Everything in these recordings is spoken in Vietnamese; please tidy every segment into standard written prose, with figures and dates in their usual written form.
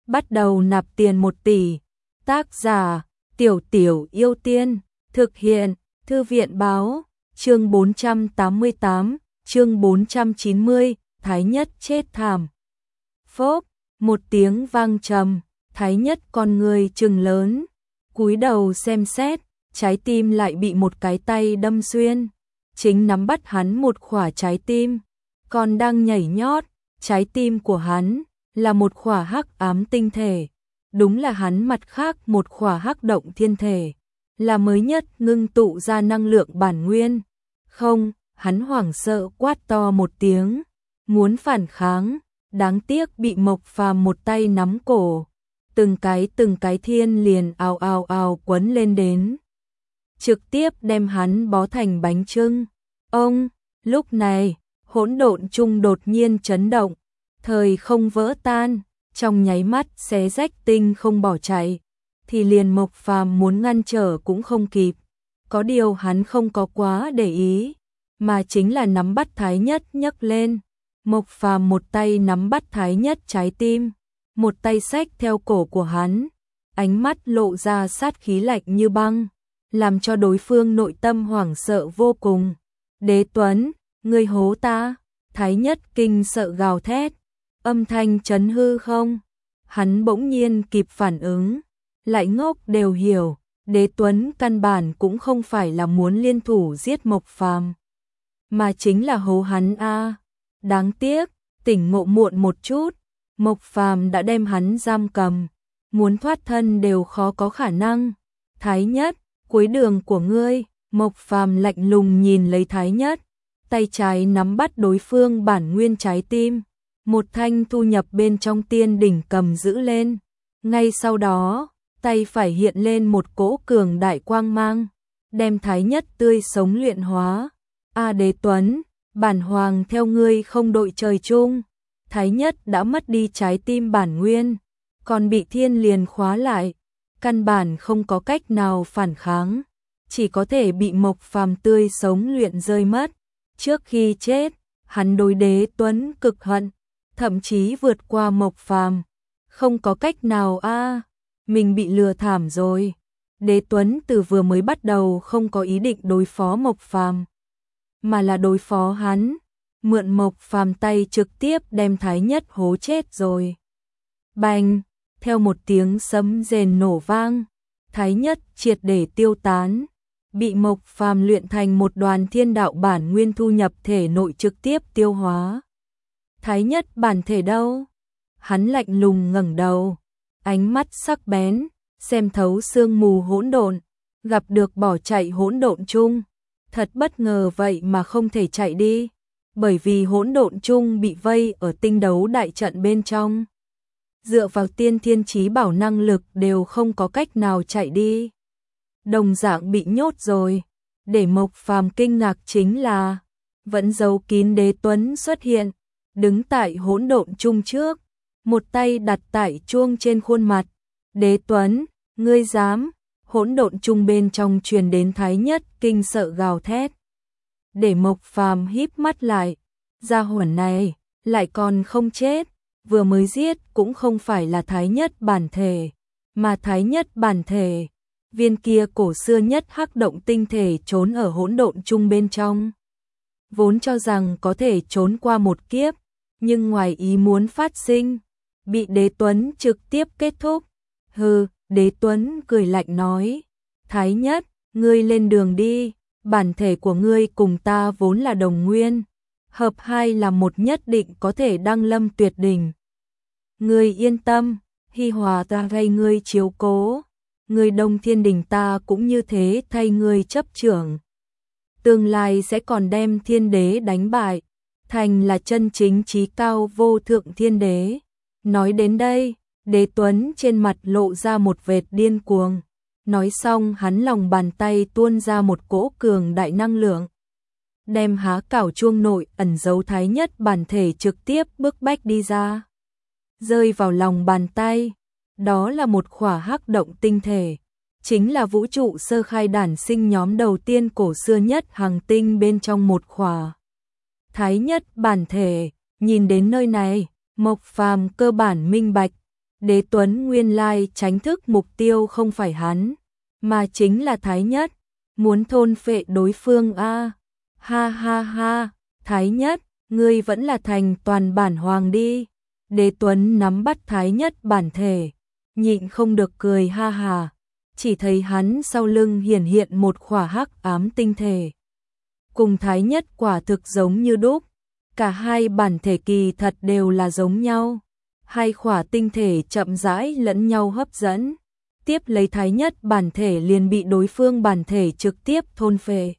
bắt đầu nạp tiền 1 tỷ. Tác giả: Tiểu Tiểu Yêu Tiên. Thực hiện: Thư viện báo. Chương 488, chương 490, Thái Nhất chết thảm. Phốp, một tiếng vang trầm, Thái Nhất con người trừng lớn, cúi đầu xem xét, trái tim lại bị một cái tay đâm xuyên, chính nắm bắt hắn một khỏa trái tim, còn đang nhảy nhót, trái tim của hắn là một khỏa hắc ám tinh thể, đúng là hắn mặt khác một khỏa hắc động thiên thể, là mới nhất ngưng tụ ra năng lượng bản nguyên. Không, hắn hoảng sợ quát to một tiếng, muốn phản kháng, đáng tiếc bị Mộc Phàm một tay nắm cổ, từng cái thiên liền ào ào ào quấn lên đến, trực tiếp đem hắn bó thành bánh chưng. Ông, lúc này, hỗn độn chung đột nhiên chấn động, thời không vỡ tan, trong nháy mắt xé rách tinh không bỏ chạy, thì liền Mộc Phàm muốn ngăn trở cũng không kịp. Có điều hắn không có quá để ý, mà chính là nắm bắt Thái Nhất nhấc lên. Mộc Phàm một tay nắm bắt Thái Nhất trái tim, một tay xách theo cổ của hắn, ánh mắt lộ ra sát khí lạnh như băng, làm cho đối phương nội tâm hoảng sợ vô cùng. Đế Tuấn, ngươi hố ta! Thái Nhất kinh sợ gào thét, âm thanh chấn hư không. Hắn bỗng nhiên kịp phản ứng, lại ngốc đều hiểu, Đế Tuấn căn bản cũng không phải là muốn liên thủ giết Mộc Phàm, mà chính là hố hắn a. Đáng tiếc, tỉnh ngộ muộn một chút, Mộc Phàm đã đem hắn giam cầm, muốn thoát thân đều khó có khả năng. Thái Nhất, cuối đường của ngươi. Mộc Phàm lạnh lùng nhìn lấy Thái Nhất, tay trái nắm bắt đối phương bản nguyên trái tim, một thanh thu nhập bên trong tiên đỉnh cầm giữ lên. Ngay sau đó, tay phải hiện lên một cỗ cường đại quang mang, đem Thái Nhất tươi sống luyện hóa. A Đế Tuấn, bản hoàng theo ngươi không đội trời chung. Thái Nhất đã mất đi trái tim bản nguyên, còn bị thiên liền khóa lại, căn bản không có cách nào phản kháng, chỉ có thể bị Mộc Phàm tươi sống luyện rơi mất. Trước khi chết, hắn đối Đế Tuấn cực hận, thậm chí vượt qua Mộc Phàm. Không có cách nào a, mình bị lừa thảm rồi. Đế Tuấn từ vừa mới bắt đầu không có ý định đối phó Mộc Phàm, mà là đối phó hắn, mượn Mộc Phàm tay trực tiếp đem Thái Nhất hố chết rồi. Bành, theo một tiếng sấm rền nổ vang, Thái Nhất triệt để tiêu tán, bị Mộc Phàm luyện thành một đoàn thiên đạo bản nguyên thu nhập thể nội trực tiếp tiêu hóa. Thái Nhất bản thể đâu? Hắn lạnh lùng ngẩng đầu, ánh mắt sắc bén, xem thấu sương mù hỗn độn, gặp được bỏ chạy hỗn độn chung. Thật bất ngờ vậy mà không thể chạy đi, bởi vì hỗn độn chung bị vây ở tinh đấu đại trận bên trong. Dựa vào tiên thiên chí bảo năng lực đều không có cách nào chạy đi. Đồng dạng bị nhốt rồi. Để Mộc Phàm kinh ngạc chính là vẫn giấu kín Đế Tuấn xuất hiện, đứng tại hỗn độn chung trước, một tay đặt tại chuông trên khuôn mặt. Đế Tuấn, ngươi dám? Hỗn độn chung bên trong truyền đến Thái Nhất kinh sợ gào thét. Để Mộc Phàm híp mắt lại, gia hỏa này lại còn không chết, vừa mới giết cũng không phải là Thái Nhất bản thể, mà Thái Nhất bản thể, viên kia cổ xưa nhất hắc động tinh thể trốn ở hỗn độn chung bên trong. Vốn cho rằng có thể trốn qua một kiếp, nhưng ngoài ý muốn phát sinh, bị Đế Tuấn trực tiếp kết thúc. Hừ, Đế Tuấn cười lạnh nói, Thái Nhất, ngươi lên đường đi, bản thể của ngươi cùng ta vốn là đồng nguyên, hợp hai là một nhất định có thể đăng lâm tuyệt đỉnh. Ngươi yên tâm, Hi Hòa ta thay ngươi chiếu cố, ngươi Đông Thiên Đình ta cũng như thế thay ngươi chấp trưởng. Tương lai sẽ còn đem thiên đế đánh bại, thành là chân chính chí cao vô thượng thiên đế. Nói đến đây, Đế Tuấn trên mặt lộ ra một vệt điên cuồng. Nói xong hắn lòng bàn tay tuôn ra một cỗ cường đại năng lượng, đem há cảo chuông nội ẩn giấu Thái Nhất bản thể trực tiếp bức bách đi ra. Rơi vào lòng bàn tay, đó là một khỏa hắc động tinh thể, chính là vũ trụ sơ khai đản sinh nhóm đầu tiên cổ xưa nhất hành tinh bên trong một khỏa. Thái Nhất bản thể, nhìn đến nơi này, Mộc Phàm cơ bản minh bạch, Đế Tuấn nguyên lai tránh thức mục tiêu không phải hắn, mà chính là Thái Nhất, muốn thôn phệ đối phương a. Ha ha ha, Thái Nhất, ngươi vẫn là thành toàn bản hoàng đi. Đế Tuấn nắm bắt Thái Nhất bản thể, nhịn không được cười ha hà, chỉ thấy hắn sau lưng hiển hiện một khỏa hắc ám tinh thể. Cùng Thái Nhất quả thực giống như đúc, cả hai bản thể kỳ thật đều là giống nhau. Hai khỏa tinh thể chậm rãi lẫn nhau hấp dẫn, tiếp lấy Thái Nhất bản thể liền bị đối phương bản thể trực tiếp thôn phệ.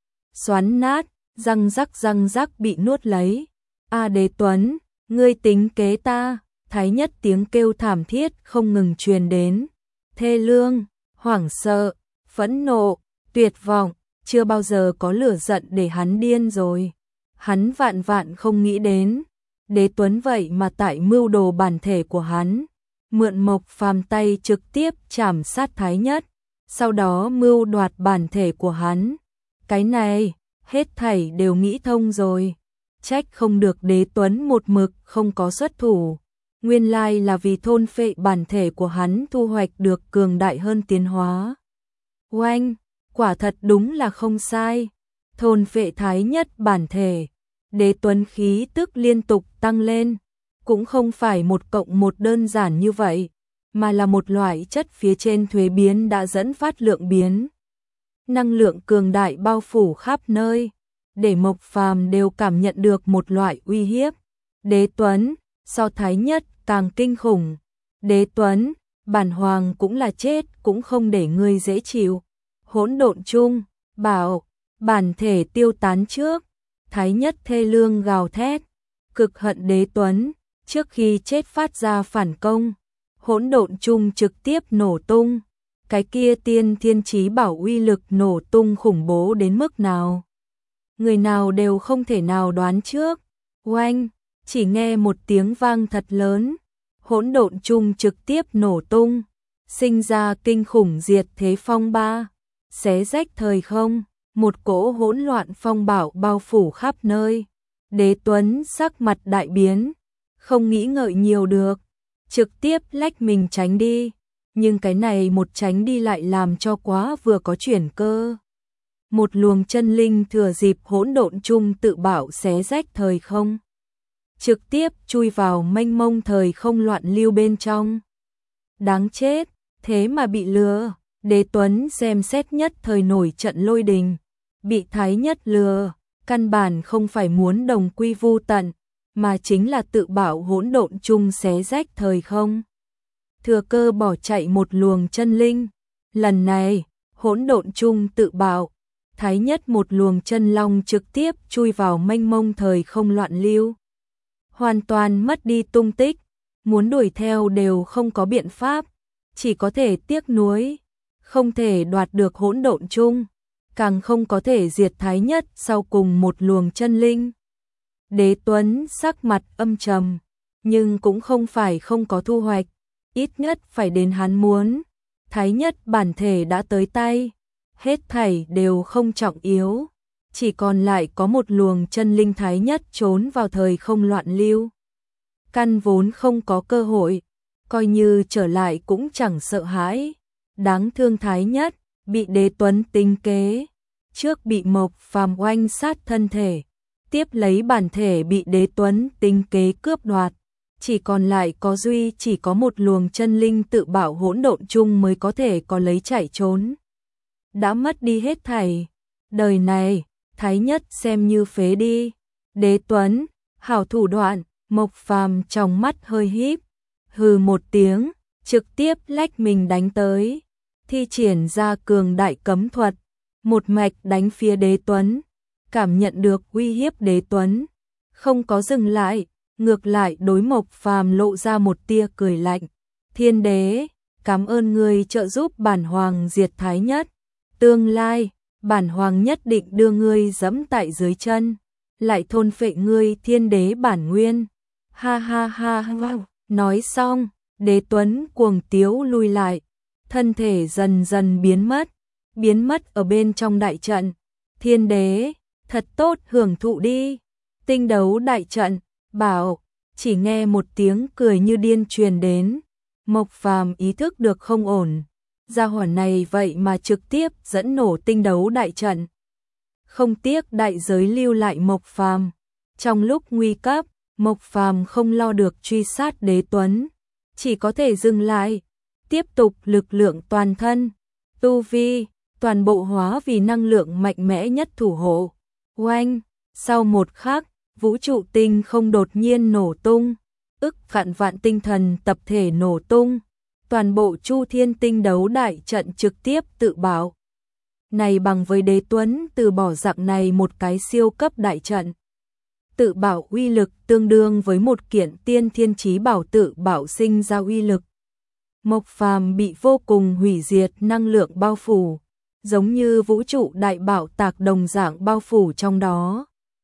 Xoắn nát, răng rắc bị nuốt lấy. A Đế Tuấn, ngươi tính kế ta. Thái Nhất tiếng kêu thảm thiết không ngừng truyền đến. Thê lương, hoảng sợ, phẫn nộ, tuyệt vọng, chưa bao giờ có lửa giận để hắn điên rồi. Hắn vạn vạn không nghĩ đến. Đế Tuấn vậy mà tại mưu đồ bản thể của hắn, mượn Mộc Phàm tay trực tiếp chảm sát Thái Nhất, sau đó mưu đoạt bản thể của hắn. Cái này, hết thảy đều nghĩ thông rồi. Trách không được Đế Tuấn một mực không có xuất thủ. Nguyên lai là vì thôn phệ bản thể của hắn thu hoạch được cường đại hơn tiến hóa. Oanh, quả thật đúng là không sai. Thôn phệ Thái Nhất bản thể. Đế Tuấn khí tức liên tục tăng lên, cũng không phải 1+1 đơn giản như vậy, mà là một loại chất phía trên thuế biến đã dẫn phát lượng biến. Năng lượng cường đại bao phủ khắp nơi, để Mộc Phàm đều cảm nhận được một loại uy hiếp. Đế Tuấn, so Thái Nhất càng kinh khủng. Đế Tuấn, bản hoàng cũng là chết cũng không để ngươi dễ chịu. Hỗn độn chung, bảo, bản thể tiêu tán trước. Thái Nhất thê lương gào thét, cực hận Đế Tuấn, trước khi chết phát ra phản công, hỗn độn chung trực tiếp nổ tung, cái kia tiên thiên chí bảo uy lực nổ tung khủng bố đến mức nào. Người nào đều không thể nào đoán trước. Oanh, chỉ nghe một tiếng vang thật lớn, hỗn độn chung trực tiếp nổ tung, sinh ra kinh khủng diệt thế phong ba, xé rách thời không. Một cỗ hỗn loạn phong bạo bao phủ khắp nơi. Đế Tuấn sắc mặt đại biến, không nghĩ ngợi nhiều được, trực tiếp lách mình tránh đi. Nhưng cái này một tránh đi lại làm cho quá vừa có chuyển cơ. Một luồng chân linh thừa dịp hỗn độn chung tự bảo xé rách thời không, trực tiếp chui vào mênh mông thời không loạn lưu bên trong. Đáng chết, thế mà bị lừa. Đế Tuấn xem xét nhất thời nổi trận lôi đình. Bị Thái Nhất lừa, căn bản không phải muốn đồng quy vu tận, mà chính là tự bảo hỗn độn chung xé rách thời không. Thừa cơ bỏ chạy một luồng chân linh. Lần này, hỗn độn chung tự bảo, Thái Nhất một luồng chân long trực tiếp chui vào mênh mông thời không loạn lưu. Hoàn toàn mất đi tung tích, muốn đuổi theo đều không có biện pháp, chỉ có thể tiếc nuối, không thể đoạt được hỗn độn chung. Càng không có thể diệt Thái Nhất sau cùng một luồng chân linh. Đế Tuấn sắc mặt âm trầm, nhưng cũng không phải không có thu hoạch, ít nhất phải đến hắn muốn. Thái Nhất bản thể đã tới tay, hết thảy đều không trọng yếu, chỉ còn lại có một luồng chân linh Thái Nhất trốn vào thời không loạn lưu. Căn vốn không có cơ hội, coi như trở lại cũng chẳng sợ hãi. Đáng thương Thái Nhất bị Đế Tuấn tính kế, trước bị Mộc Phàm oanh sát thân thể, tiếp lấy bản thể bị Đế Tuấn tính kế cướp đoạt, chỉ còn lại chỉ có một luồng chân linh tự bảo hỗn độn chung mới có thể có lấy chạy trốn. Đã mất đi hết thảy, đời này, Thái Nhất xem như phế đi. Đế Tuấn, hảo thủ đoạn. Mộc Phàm trong mắt hơi híp, hừ một tiếng, trực tiếp lách mình đánh tới, thi triển ra cường đại cấm thuật, một mạch đánh phía Đế Tuấn. Cảm nhận được uy hiếp Đế Tuấn, không có dừng lại, ngược lại đối Mộc Phàm lộ ra một tia cười lạnh. Thiên đế, cảm ơn ngươi trợ giúp bản hoàng diệt Thái Nhất, tương lai bản hoàng nhất định đưa ngươi giẫm tại dưới chân, lại thôn phệ ngươi thiên đế bản nguyên. Ha ha ha ha. Nói xong, Đế Tuấn cuồng tiếu lui lại, thân thể dần dần biến mất ở bên trong đại trận. Thiên đế, thật tốt, hưởng thụ đi. Tinh đấu đại trận, bảo, chỉ nghe một tiếng cười như điên truyền đến, Mộc Phàm ý thức được không ổn, gia hỏa này vậy mà trực tiếp dẫn nổ tinh đấu đại trận. Không tiếc đại giới lưu lại Mộc Phàm. Trong lúc nguy cấp, Mộc Phàm không lo được truy sát Đế Tuấn, chỉ có thể dừng lại, tiếp tục lực lượng toàn thân, tu vi, toàn bộ hóa vì năng lượng mạnh mẽ nhất thủ hộ. Oanh, sau một khắc, vũ trụ tinh không đột nhiên nổ tung, vạn vạn tinh thần tập thể nổ tung, toàn bộ Chu Thiên tinh đấu đại trận trực tiếp tự bảo. Này bằng với Đế Tuấn từ bỏ dạng này một cái siêu cấp đại trận. Tự bảo uy lực tương đương với một kiện tiên thiên chí bảo tự bảo sinh ra uy lực. Mộc Phàm bị vô cùng hủy diệt năng lượng bao phủ, giống như vũ trụ đại bảo tạc đồng dạng bao phủ trong đó.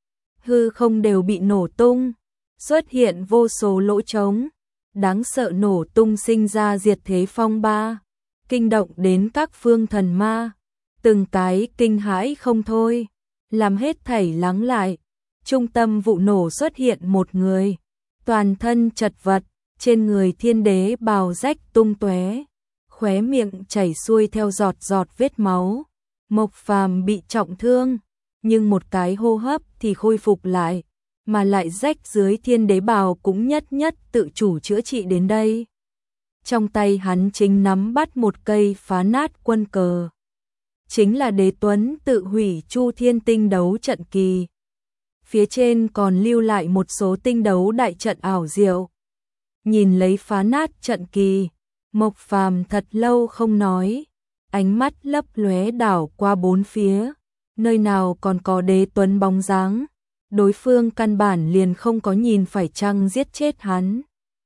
Hư không đều bị nổ tung, xuất hiện vô số lỗ trống, đáng sợ nổ tung sinh ra diệt thế phong ba, kinh động đến các phương thần ma, từng cái kinh hãi không thôi, làm hết thảy lắng lại. Trung tâm vụ nổ xuất hiện một người, toàn thân chật vật, trên người thiên đế bào rách tung tóe, khóe miệng chảy xuôi theo giọt giọt vết máu. Mộc Phàm bị trọng thương, nhưng một cái hô hấp thì khôi phục lại, mà lại rách dưới thiên đế bào cũng nhất nhất tự chủ chữa trị đến đây. Trong tay hắn chính nắm bắt một cây phá nát quân cờ. Chính là Đế Tuấn tự hủy Chu Thiên tinh đấu trận kỳ. Phía trên còn lưu lại một số tinh đấu đại trận ảo diệu. Nhìn lấy phá nát trận kỳ, Mộc Phàm thật lâu không nói, ánh mắt lấp lóe đảo qua bốn phía, nơi nào còn có Đế Tuấn bóng dáng, đối phương căn bản liền không có nhìn phải chăng giết chết hắn.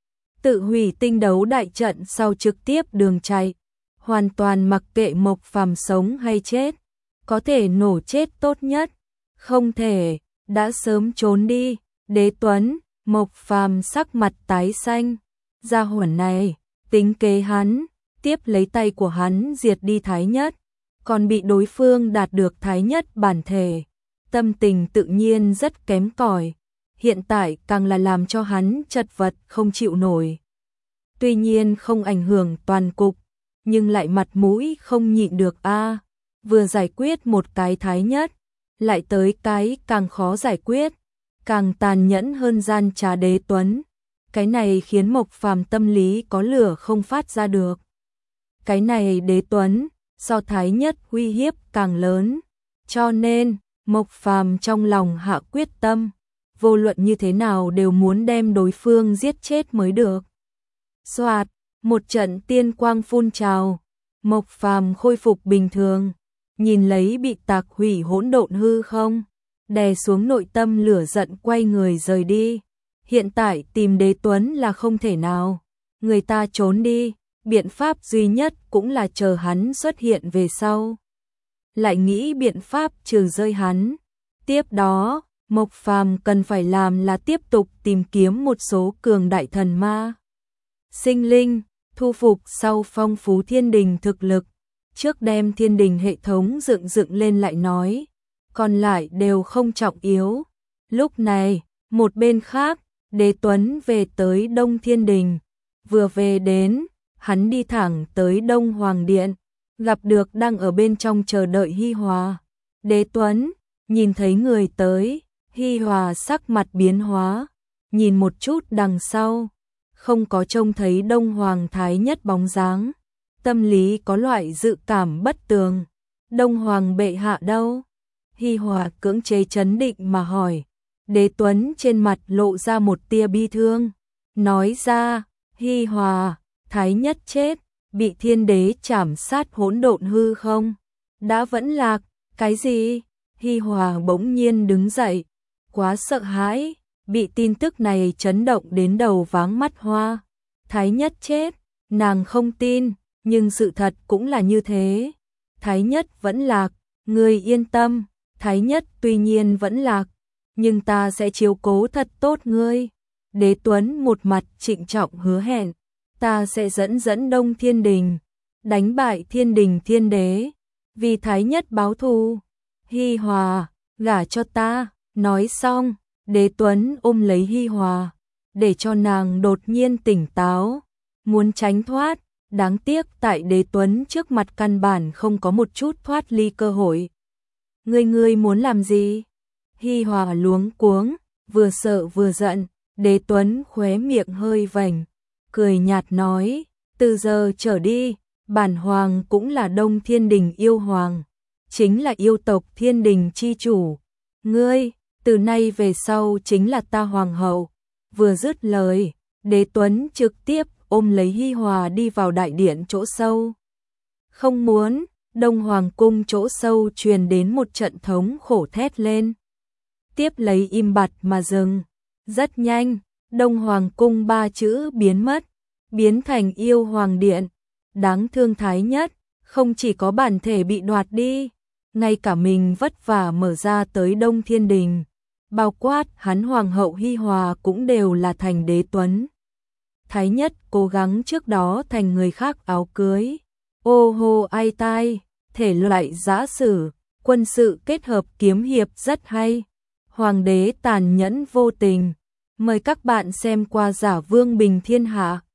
Tự hủy tinh đấu đại trận sau trực tiếp đường chạy, hoàn toàn mặc kệ Mộc Phàm sống hay chết, có thể nổ chết tốt nhất, không thể, đã sớm trốn đi. Đế Tuấn, Mộc Phàm sắc mặt tái xanh, gia hỏa này, tính kế hắn, tiếp lấy tay của hắn diệt đi Thái Nhất, còn bị đối phương đạt được Thái Nhất bản thể, tâm tình tự nhiên rất kém cỏi, hiện tại càng là làm cho hắn chật vật không chịu nổi. Tuy nhiên không ảnh hưởng toàn cục, nhưng lại mặt mũi không nhịn được a, vừa giải quyết một cái Thái Nhất, lại tới cái càng khó giải quyết, càng tàn nhẫn hơn gian trá Đế Tuấn. Cái này khiến Mộc Phàm tâm lý có lửa không phát ra được. Cái này Đế Tuấn, so Thái Nhất uy hiếp càng lớn, cho nên Mộc Phàm trong lòng hạ quyết tâm, vô luận như thế nào đều muốn đem đối phương giết chết mới được. Soạt, một trận tiên quang phun trào, Mộc Phàm khôi phục bình thường, nhìn lấy bị tạc hủy hỗn độn hư không, đè xuống nội tâm lửa giận quay người rời đi. Hiện tại tìm Đế Tuấn là không thể nào, người ta trốn đi, biện pháp duy nhất cũng là chờ hắn xuất hiện về sau. Lại nghĩ biện pháp trừ rơi hắn. Tiếp đó, Mộc Phàm cần phải làm là tiếp tục tìm kiếm một số cường đại thần ma. Sinh linh, thu phục sau phong phú thiên đình thực lực, trước đem thiên đình hệ thống dựng lên lại nói, còn lại đều không trọng yếu. Lúc này, một bên khác, Đế Tuấn về tới Đông Thiên Đình, vừa về đến, hắn đi thẳng tới Đông Hoàng Điện, gặp được đang ở bên trong chờ đợi Hi Hòa. Đế Tuấn, nhìn thấy người tới, Hi Hòa sắc mặt biến hóa, nhìn một chút đằng sau, không có trông thấy Đông Hoàng Thái Nhất bóng dáng, tâm lý có loại dự cảm bất tường. Đông Hoàng bệ hạ đâu? Hi Hòa cưỡng chế trấn định mà hỏi. Đế Tuấn trên mặt lộ ra một tia bi thương, nói ra, Hi Hòa, Thái Nhất chết, bị thiên đế trảm sát hỗn độn hư không? Đã vẫn lạc, cái gì? Hi Hòa bỗng nhiên đứng dậy, quá sợ hãi, bị tin tức này chấn động đến đầu váng mắt hoa. Thái Nhất chết, nàng không tin, nhưng sự thật cũng là như thế. Thái Nhất vẫn lạc, ngươi yên tâm, Thái Nhất tuy nhiên vẫn lạc, nhưng ta sẽ chiếu cố thật tốt ngươi. Đế Tuấn một mặt trịnh trọng hứa hẹn, ta sẽ dẫn Đông Thiên Đình, đánh bại Thiên Đình thiên đế, vì Thái Nhất báo thù. Hi Hòa, gả cho ta. Nói xong, Đế Tuấn ôm lấy Hi Hòa, để cho nàng đột nhiên tỉnh táo. muốn tránh thoát, đáng tiếc tại Đế Tuấn trước mặt căn bản không có một chút thoát ly cơ hội. Ngươi muốn làm gì? Hi Hòa luống cuống, vừa sợ vừa giận, Đế Tuấn khóe miệng hơi vành, cười nhạt nói, từ giờ trở đi, bản hoàng cũng là Đông Thiên Đình yêu hoàng, chính là yêu tộc Thiên Đình chi chủ. Ngươi, từ nay về sau chính là ta hoàng hậu. Vừa dứt lời, Đế Tuấn trực tiếp ôm lấy Hi Hòa đi vào đại điện chỗ sâu. Không muốn, Đông Hoàng cung chỗ sâu truyền đến một trận thống khổ thét lên. Tiếp lấy im bặt mà dừng. Rất nhanh, Đông Hoàng cung 3 chữ biến mất, biến thành yêu hoàng điện. Đáng thương thái nhất, không chỉ có bản thể bị đoạt đi, ngay cả mình vất vả mở ra tới Đông Thiên Đình, bao quát hắn hoàng hậu Hi Hòa cũng đều là thành Đế Tuấn. Thái nhất cố gắng trước đó thành người khác áo cưới. Ô hô ai tai, thể loại giã sử, quân sự kết hợp kiếm hiệp rất hay. Hoàng đế tàn nhẫn vô tình. Mời các bạn xem qua Giả Vương Bình Thiên Hạ.